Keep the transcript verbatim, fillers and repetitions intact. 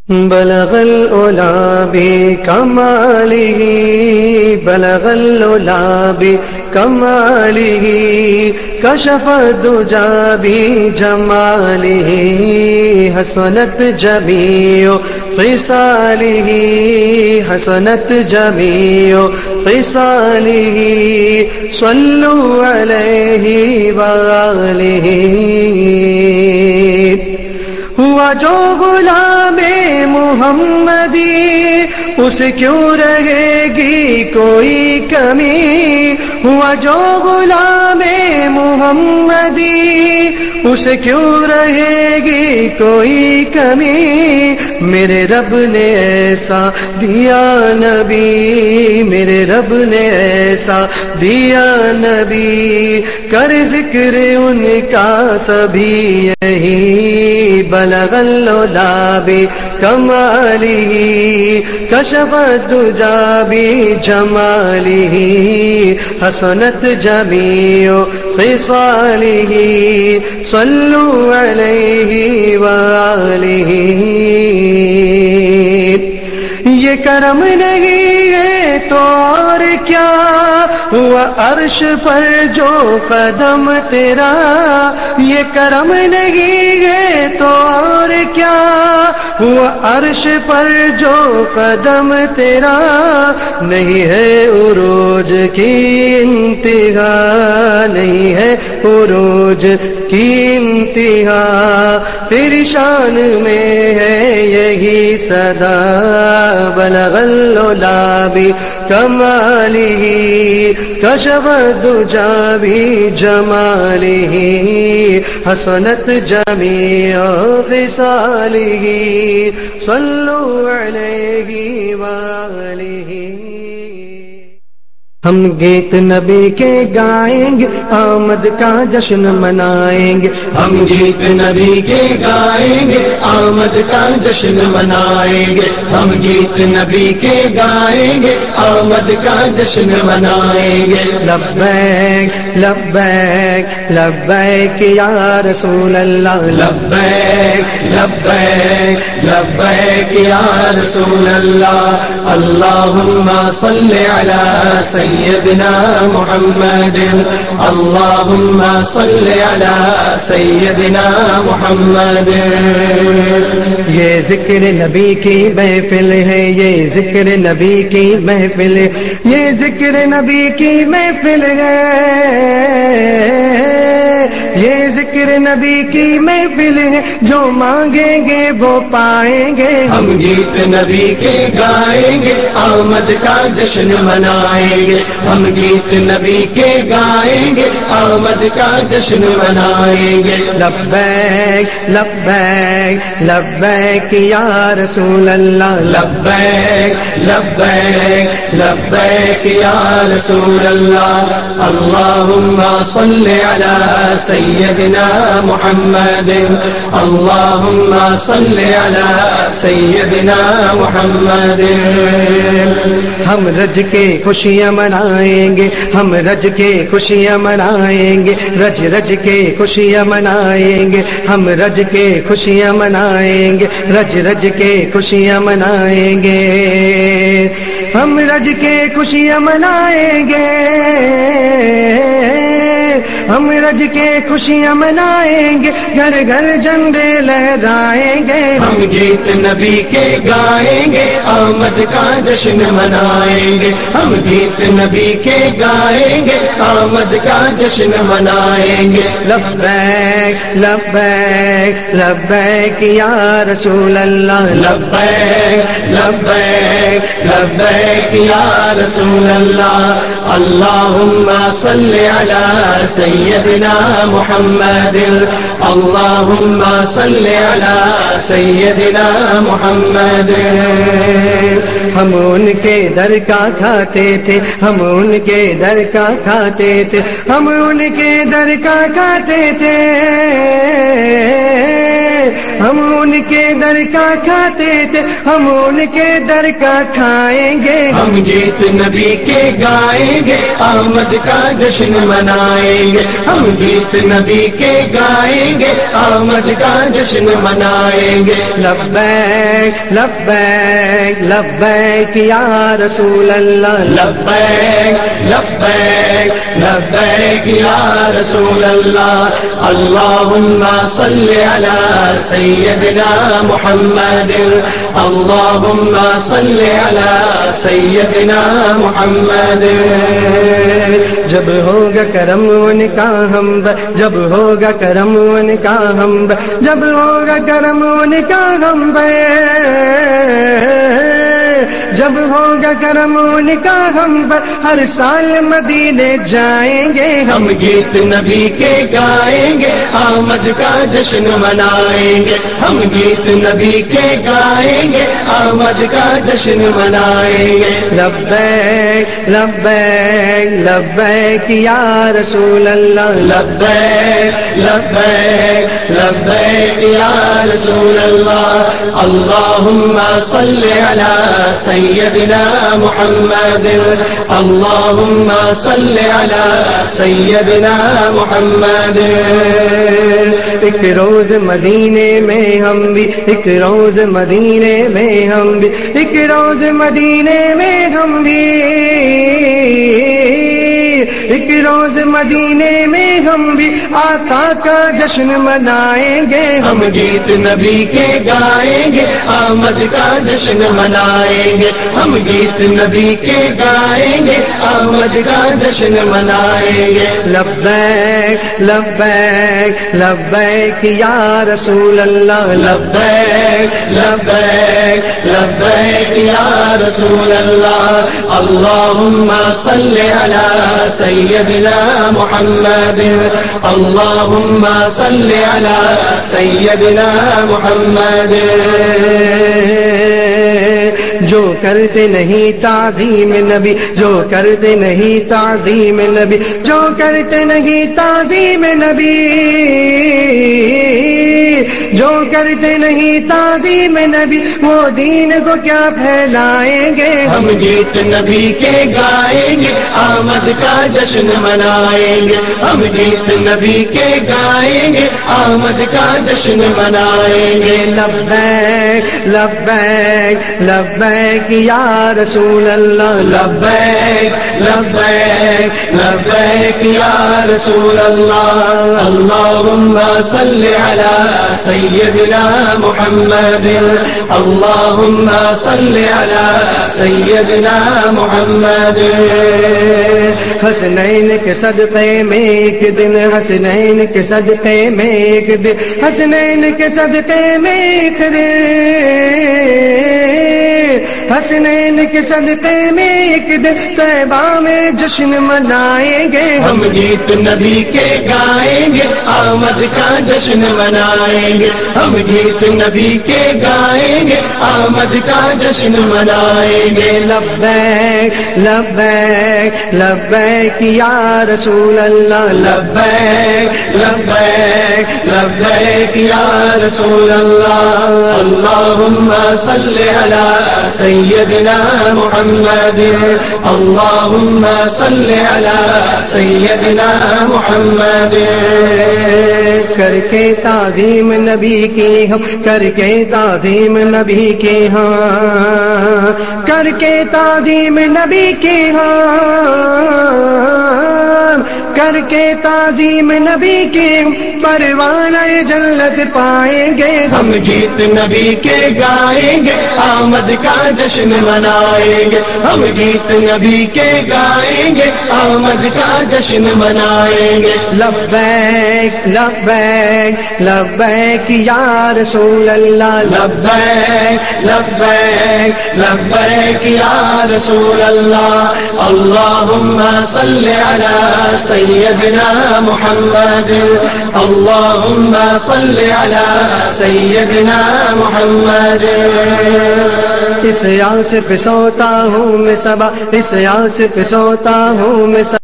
بلغ العلا بکمالہ بلغ العلا بکمالہ کشف الدجی بجمالہ حسنت جمیع خصالہ حسنت جمیع خصالہ صلوا علیہ وآلہ ہوا جو غلام محمدی اس کیوں رہے گی کوئی کمی ہوا جو غلام محمدی اس کیوں رہے گی کوئی کمی میرے رب نے ایسا دیا نبی میرے رب نے ایسا دیا نبی کر ذکر ان کا سبھی یہی بلغ العلا بکمالہ کشف الدجی بجمالہ حسنت جمیع خصالہ صلوا علیہ وآلہ یہ کرم نہیں ہے تو اور کیا ہوا عرش پر جو قدم تیرا یہ کرم نہیں ہے تو اور کیا ہوا عرش پر جو قدم تیرا نہیں ہے عروج کی انتہا نہیں ہے عروج کی انتہا تیری شان میں ہے یہی صدا بلغ العلا بکمالہ کشف الدجی بجمالہ حسنت جمیع خصالہ صلوا علیہ وآلہ ہم گیت نبی کے گائیں گے آمد کا جشن منائیں گے ہم گیت نبی کے گائیں گے آمد کا جشن منائیں گے ہم گیت نبی کے گائیں گے آمد کا جشن منائیں گے لبیک لبیک لبیک یا رسول اللہ لبیک لبیک لبیک یا رسول اللہ اللہم صلی علی سیدنا محمد اللہم صلی علی سیدنا محمد یہ ذکر نبی کی محفل ہے یہ ذکر نبی کی محفل ہے یہ ذکر نبی کی محفل ہے یہ ذکر نبی کی محفل ہے جو مانگیں گے وہ پائیں گے ہم گیت نبی کے گائیں گے آمد کا جشن منائیں گے ہم گیت نبی کے گائیں گے آمد کا جشن منائیں گے لبیک لبیک لبیک یا رسول اللہ لبیک لبیک لبیک یا رسول اللہ اللہم صلی علی سیدنا محمد اللہم صلی علی سیدنا محمد ہم رج کے خوشیاں منائیں گے ہم رج کے خوشیاں منائیں گے رج رج کے خوشیاں منائیں گے ہم رج کے خوشیاں منائیں گے رج رج کے خوشیاں منائیں گے ہم رج کے خوشیاں منائیں گے ہم رج کے خوشیاں منائیں گے گھر گھر جھنڈے لہرائیں گے ہم گیت نبی کے گائیں گے آمد کا جشن منائیں گے ہم گیت نبی کے گائیں گے آمد کا جشن منائیں گے لبیک لبیک لبیک یا رسول اللہ لبیک لبیک لبیک یا رسول اللہ اللہم صلی علی سیدنا محمد اللہم صلی علی سیدنا محمد ہم ان کے در کا کھاتے تھے ہم ان کے در کا کھاتے تھے ہم ان کے در کا کھاتے تھے ہم ان کے در کا کھاتے تھے ہم ان کے در کا کھائیں گے ہم گیت نبی کے گائیں گے آمد کا جشن منائیں گے ہم گیت نبی کے گائیں گائیں گے آمد کا جشن منائیں گے لبیک لبیک لبیک یا رسول اللہ لبیک لبیک لبیک یا رسول اللہ اللہم صل علی سیدنا محمد اللہم صل علی سیدنا محمد جب ہوگا کرم ان کا ہم جب ہوگا کرم ان کا ہم جب ہوگا کرم ان کا ہم جب ہوگا کرم ان کا ہم پر ہر سال مدینے جائیں گے ہم گیت نبی کے گائیں گے آمد کا جشن منائیں گے ہم گیت نبی کے گائیں گے آمد کا جشن منائیں گے لبیک لبیک لبیک یا رسول اللہ لبیک لبیک لبیک یا رسول اللہ اللہم صل علی سیدنا محمد اللہم صل علی سیدنا محمد ایک روز مدینے میں ہم بھی ایک روز مدینے میں ہم بھی ایک روز مدینے میں ہم بھی ایک روز مدینے میں ہم بھی آقا کا جشن منائیں گے ہم گیت نبی کے گائیں گے آمد کا جشن منائیں گے ہم گیت نبی کے گائیں گے آمد کا جشن منائیں گے لبیک لبیک لبیک یا رسول اللہ لبیک لبیک لبیک یا رسول اللہ اللہم صل علی سیدنا محمد اللہم صل علی سیدنا محمد جو کرتے نہیں تعظیم نبی جو کرتے نہیں تعظیم نبی جو کرتے نہیں تعظیم نبی جو کرتے نہیں تعظیم نبی وہ دین کو کیا پھیلائیں گے ہم گیت نبی کے گائیں گے آمد کا جشن منائیں گے ہم گیت نبی کے گائیں گے آمد کا جشن منائیں گے لبیک لبیک لبیک یا رسول اللہ لبیک لبیک لبیک یا رسول اللہ اللہم صل علی سیدنا محمد اللہم صل علی سیدنا محمد حسنین کے صدقے میں ایک دن حسنین کے صدقے میں ایک دن حسنین کے صدقے میں ایک دن حسنین کے صدقے میں ایک دن طیبہ میں جشن منائیں گے ہم گیت نبی کے گائیں گے آمد کا جشن منائیں گے ہم گیت نبی کے گائیں گے آمد کا جشن منائیں گے لبیک لبیک لبیک یا رسول اللہ لبیک لبیک لبیک یا رسول اللہ اللہم صل علی سیدنا محمد اللہم صل علی سیدنا محمد کر کے تعظیم نبی کی ہم کر کے تعظیم نبی کی ہاں کر کے تعظیم نبی کی ہاں کر کے تعظیم نبی کی پروانہ جنت پائیں گے ہم گیت نبی کے گائیں گے آمد کا جشن منائیں گے ہم گیت نبی کے گائیں گے آمد کا جشن منائیں گے لبیک لبیک لبیک یا رسول اللہ لبیک لبیک لبیک یا رسول اللہ اللہم صل علی سیدنا محمد اللہم صل علی سیدنا محمد اس یاس پہ سوتا ہوں میں صبا اس یاس پہ سوتا ہوں میں صبا